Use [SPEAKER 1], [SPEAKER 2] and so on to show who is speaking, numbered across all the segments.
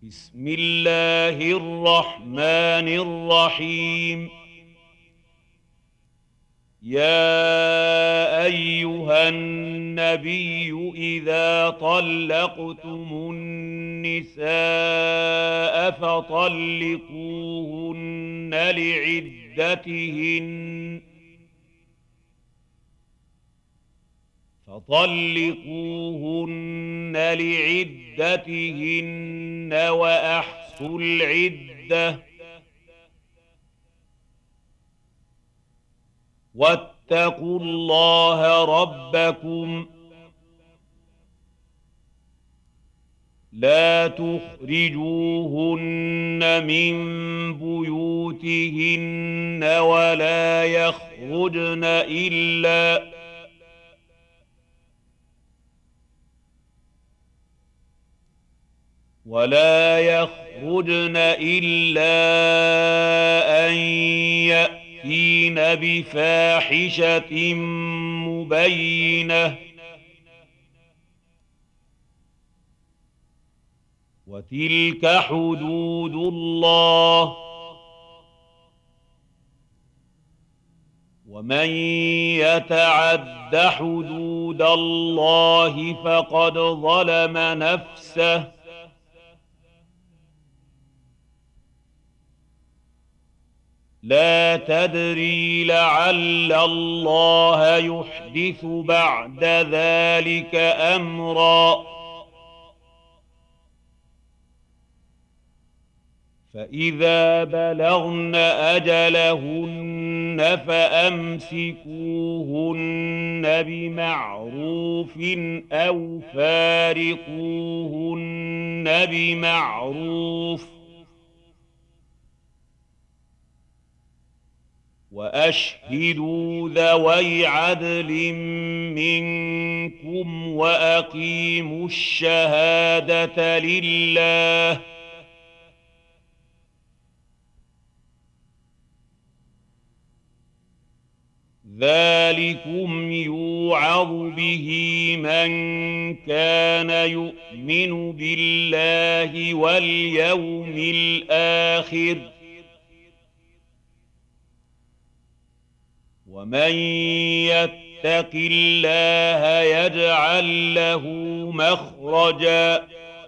[SPEAKER 1] بسم الله الرحمن الرحيم. يا أيها النبي إذا طلقتم النساء فطلقوهن لعدتهن وأحصوا العدة واتقوا الله ربكم لا تخرجوهن من بيوتهن ولا يخرجن إلا أن يأتين بفاحشة مبينة وتلك حدود الله ومن يتعد حدود الله فقد ظلم نفسه لا تدري لعل الله يحدث بعد ذلك أمرا فإذا بلغن أجلهن فأمسكوهن بمعروف أو فارقوهن بمعروف وأشهدوا ذوي عدل منكم وأقيموا الشهادة لله ذلكم يوعظ به من كان يؤمن بالله واليوم الآخر ومن يتق الله يجعل له مخرجا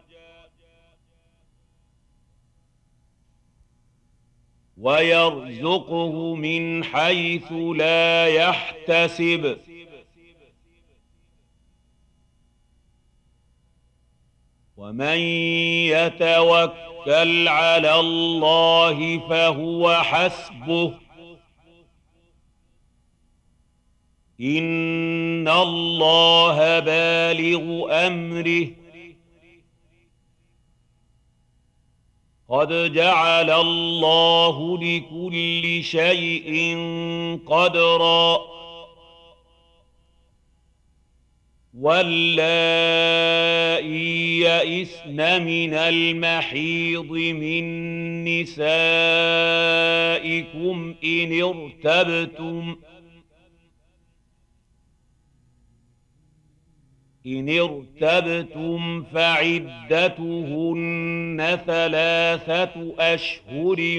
[SPEAKER 1] ويرزقه من حيث لا يحتسب ومن يتوكل على الله فهو حسبه إن الله بالغ أمره قد جعل الله لكل شيء قدرا واللائي يئسن من المحيض من نسائكم إن ارتبتم فعدتهن 3 أشهر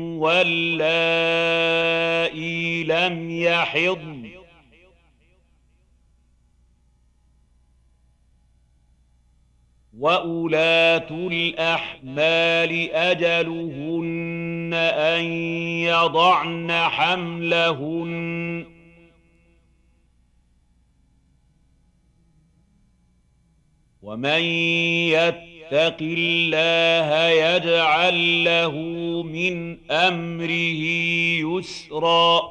[SPEAKER 1] واللائي لم يحضن وأولاة الأحمال أجلهن أن يضعن حملهن ومن يتق الله يجعل له من أمره يسرا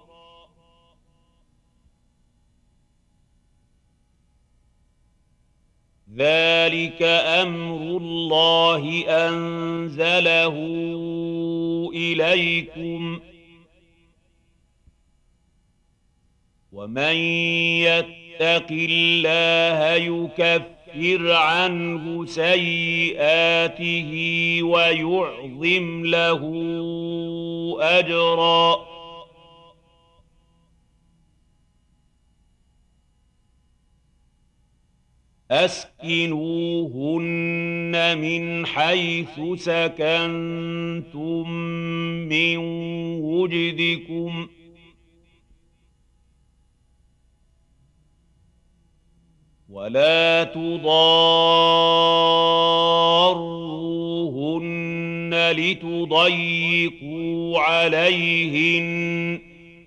[SPEAKER 1] ذلك أمر الله أنزله إليكم ومن يتق الله يكفر عنه سيئاته ويعظم له أجرا أسكنوهن من حيث سكنتم من وجدكم ولا تضاروهن لتضيقوا عليهن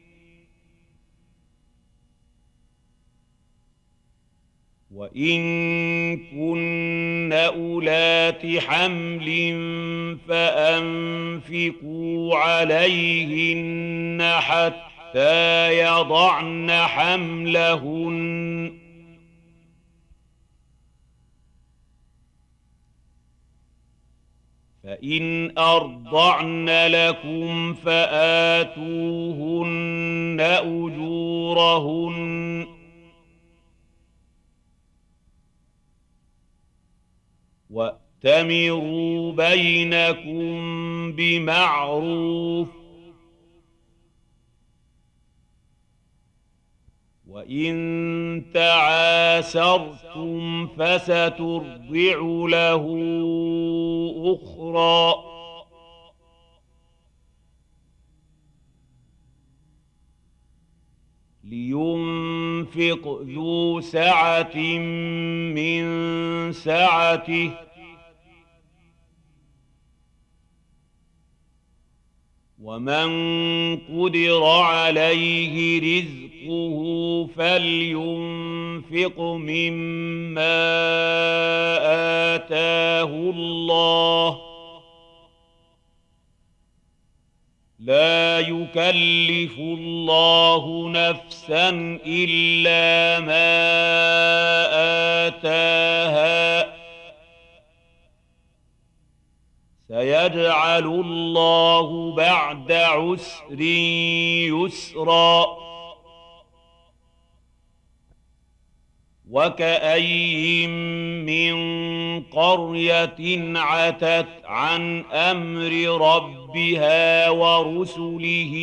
[SPEAKER 1] وإن كن أولات حمل فأنفقوا عليهن حتى يضعن حملهن فإن أرضعن لكم فآتوهن أجورهن وأتمروا بينكم بمعروف وإن تعاسرتم فسترضع له أخرى لينفق ذو سعة من سعته ومن قدر عليه رزقه فلينفق مما آتاه الله لا يكلف الله نفسا إلا ما آتاها سيجعل الله بعد عسر يسرا وكأين من قرية عتت عن أمر ربها ورسله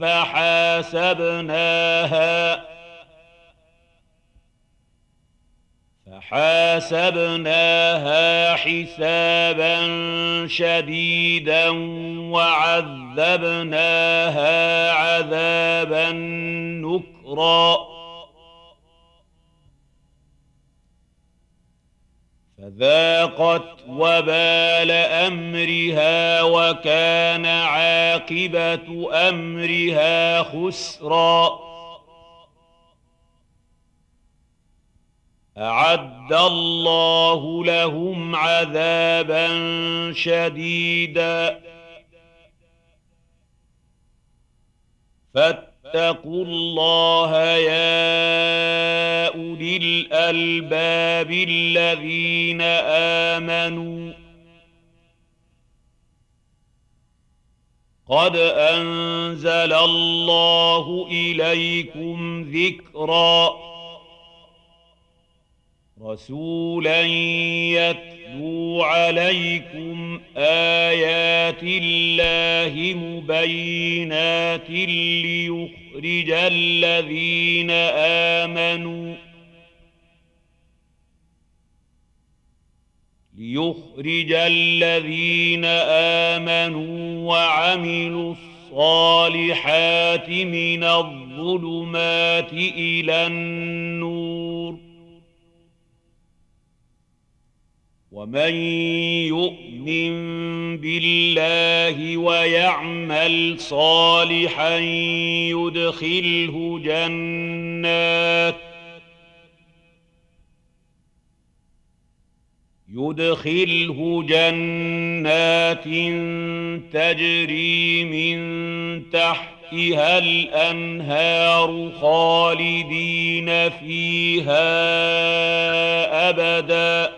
[SPEAKER 1] فحاسبناها حسابا شديدا وعذبناها عذابا نكرا فذاقت وبال أمرها وكان عاقبة أمرها خسرا أعد الله لهم عذابا شديدا فاتقوا الله يا أولي الألباب الذين آمنوا قد أنزل الله إليكم ذكرا رسولا يتلو عليكم آيات الله مبينات ليخرج الذين آمنوا وعملوا الصالحات من الظلمات إلى النور ومن يؤمن بالله ويعمل صالحا يدخله جنات تجري من تحتها الأنهار خالدين فيها أبدا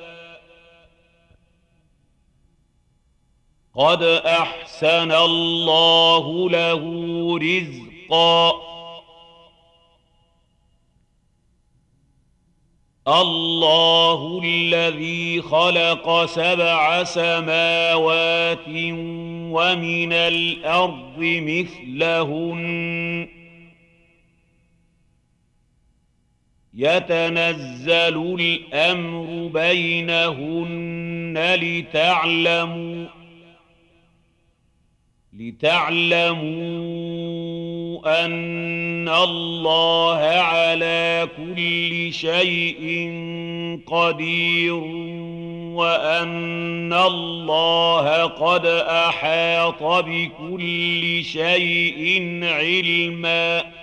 [SPEAKER 1] قد أحسن الله له رزقا الله الذي خلق 7 سماوات ومن الأرض مثلهن يتنزل الأمر بينهن لتعلموا أن الله على كل شيء قدير وأن الله قد أحاط بكل شيء علما